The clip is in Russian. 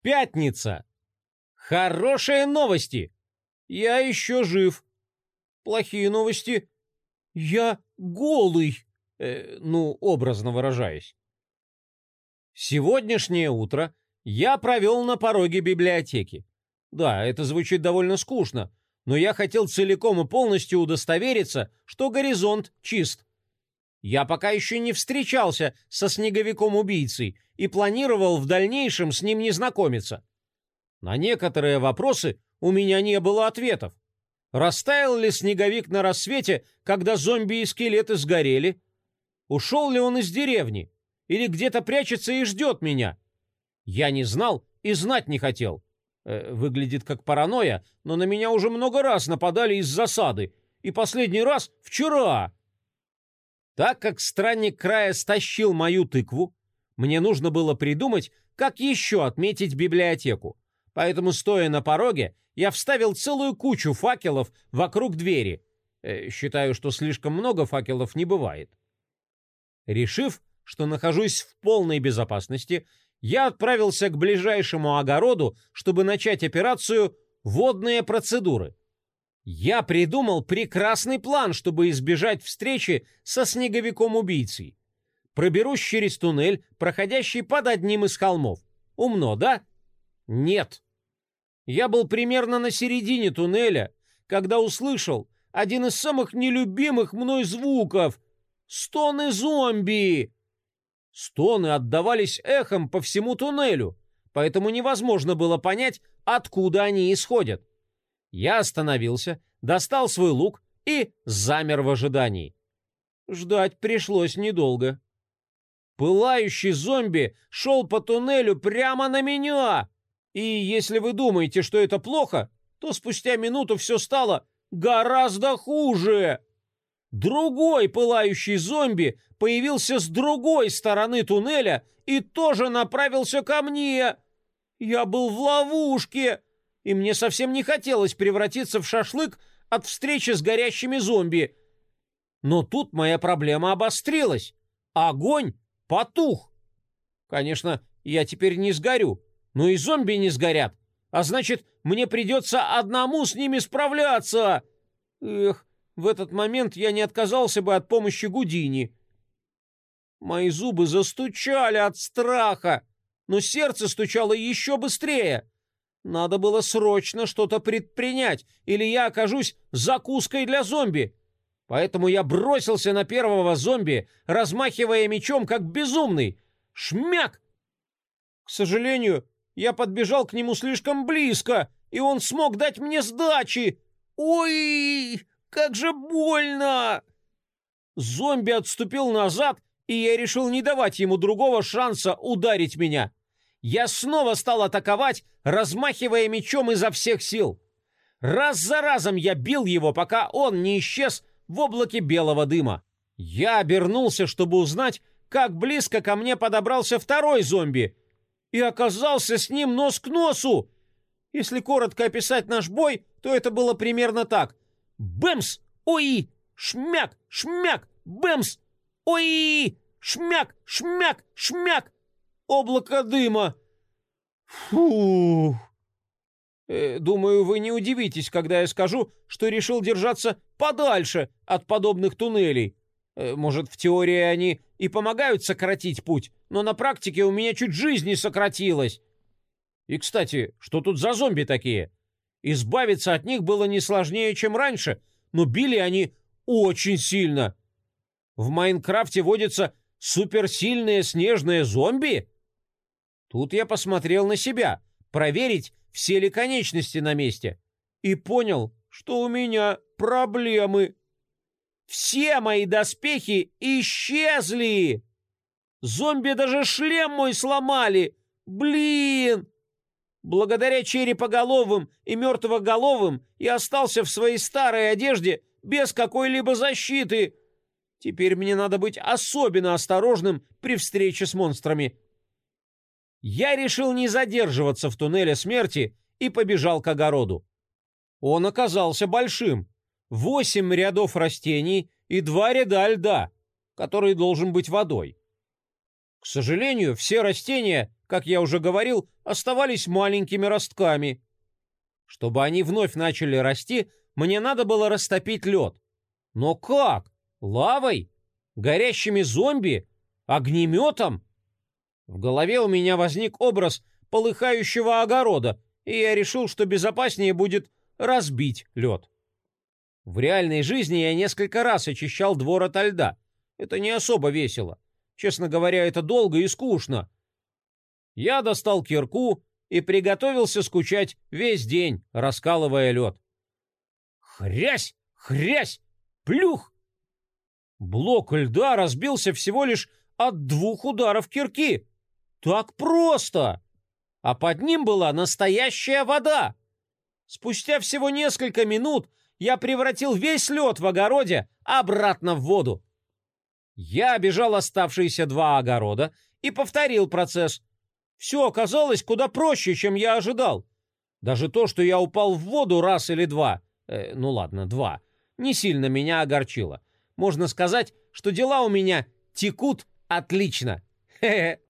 Пятница. Хорошие новости. Я еще жив. Плохие новости. Я голый. Образно выражаясь. Сегодняшнее утро я провел на пороге библиотеки. Да, это звучит довольно скучно, но я хотел целиком и полностью удостовериться, что горизонт чист. Я пока еще не встречался со снеговиком-убийцей и планировал в дальнейшем с ним не знакомиться. На некоторые вопросы у меня не было ответов. Растаял ли снеговик на рассвете, когда зомби и скелеты сгорели? Ушел ли он из деревни? Или где-то прячется и ждет меня? Я не знал и знать не хотел. Выглядит как паранойя, но на меня уже много раз нападали из засады. И последний раз вчера. Так как странник края стащил мою тыкву, мне нужно было придумать, как еще отметить библиотеку. Поэтому, стоя на пороге, я вставил целую кучу факелов вокруг двери. Считаю, что слишком много факелов не бывает. Решив, что нахожусь в полной безопасности, я отправился к ближайшему огороду, чтобы начать операцию «Водные процедуры». Я придумал прекрасный план, чтобы избежать встречи со снеговиком-убийцей. Проберусь через туннель, проходящий под одним из холмов. Умно, да? Нет. Я был примерно на середине туннеля, когда услышал один из самых нелюбимых мной звуков — стоны зомби. Стоны отдавались эхом по всему туннелю, поэтому невозможно было понять, откуда они исходят. Я остановился, достал свой лук и замер в ожидании. Ждать пришлось недолго. Пылающий зомби шел по туннелю прямо на меня. И если вы думаете, что это плохо, то спустя минуту все стало гораздо хуже. Другой пылающий зомби появился с другой стороны туннеля и тоже направился ко мне. Я был в ловушке, и мне совсем не хотелось превратиться в шашлык от встречи с горящими зомби. Но тут моя проблема обострилась. Огонь потух. Конечно, я теперь не сгорю, но и зомби не сгорят. А значит, мне придется одному с ними справляться. Эх, в этот момент я не отказался бы от помощи Гудини. Мои зубы застучали от страха, но сердце стучало еще быстрее. Надо было срочно что-то предпринять, или я окажусь закуской для зомби. Поэтому я бросился на первого зомби, размахивая мечом, как безумный. Шмяк! К сожалению, я подбежал к нему слишком близко, и он смог дать мне сдачи. Ой, как же больно! Зомби отступил назад, и я решил не давать ему другого шанса ударить меня. Я снова стал атаковать, размахивая мечом изо всех сил. Раз за разом я бил его, пока он не исчез в облаке белого дыма. Я обернулся, чтобы узнать, как близко ко мне подобрался второй зомби, и оказался с ним нос к носу. Если коротко описать наш бой, то это было примерно так. Бэмс! Ой! Шмяк! Шмяк! Бэмс! Ой! Шмяк! Шмяк! Шмяк! Облако дыма! Фух! Думаю, вы не удивитесь, когда я скажу, что решил держаться подальше от подобных туннелей. Может, в теории они и помогают сократить путь, но на практике у меня чуть жизнь не сократилась. И, кстати, что тут за зомби такие? Избавиться от них было не сложнее, чем раньше, но били они очень сильно. В Майнкрафте водятся суперсильные снежные зомби? Тут я посмотрел на себя, проверить, все ли конечности на месте, и понял, что у меня проблемы. Все мои доспехи исчезли! Зомби даже шлем мой сломали! Блин! Благодаря черепоголовым и мертвоголовым я остался в своей старой одежде без какой-либо защиты. Теперь мне надо быть особенно осторожным при встрече с монстрами. Я решил не задерживаться в туннеле смерти и побежал к огороду. Он оказался большим. 8 рядов растений и 2 ряда льда, который должен быть водой. К сожалению, все растения как я уже говорил, оставались маленькими ростками. Чтобы они вновь начали расти, мне надо было растопить лед. Но как? Лавой? Горящими зомби? Огнеметом? В голове у меня возник образ полыхающего огорода, и я решил, что безопаснее будет разбить лед. В реальной жизни я несколько раз очищал двор ото льда. Это не особо весело. Честно говоря, это долго и скучно. Я достал кирку и приготовился скучать весь день, раскалывая лед. Хрясь! Хрясь! Плюх! Блок льда разбился всего лишь от 2 ударов кирки. Так просто! А под ним была настоящая вода. Спустя всего несколько минут я превратил весь лед в огороде обратно в воду. Я обежал оставшиеся 2 огорода и повторил процесс. Все оказалось куда проще, чем я ожидал. Даже то, что я упал в воду раз или 2, 2, не сильно меня огорчило. Можно сказать, что дела у меня текут отлично. Хе-хе.